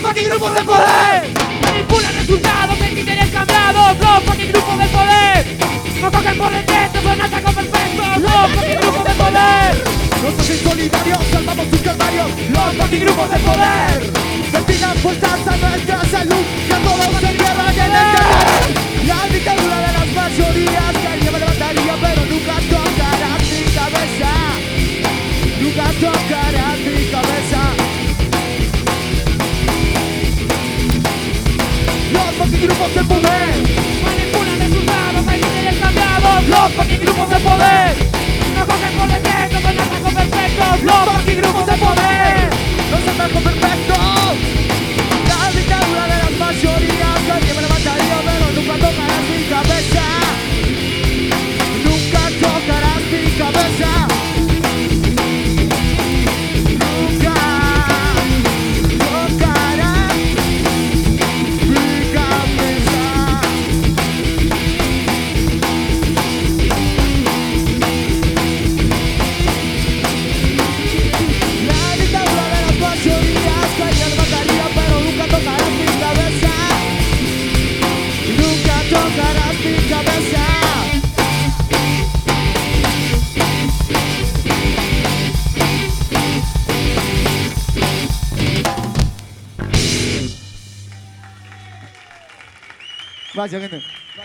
fucking grupos de poder manipulan resultados que criterio cambiados. Los fucking grupos de poder no cogen por defecto, son atacos perfectos. Los fucking grupos de poder nosotros insolidarios salvamos sus calvarios. Los fucking grupos de poder destinan fuerzas a nuestra salud, que todos se llevan en el terror. La dictadura de las mayorías que alguien me levantaría, pero nunca tocará mi cabeza. Nunca tocará mi cabeza. Los fucking grupos de poder manipulan resultados, hay líderes cambiados. Los fucking grupos de poder no cogen por defecto, son atacos perfectos. Los fucking grupos de poder los atacos perfectos. La dictadura de las mayorías que alguien me levantaría, pero nunca tocarás mi cabeza. Nunca tocarás mi cabeza. Nunca tocarás mi cabeza. La dictadura de las mayorías que alguien me levantaría, pero nunca tocarás mi cabeza. Nunca tocarás mi cabeza. Gracias, gente.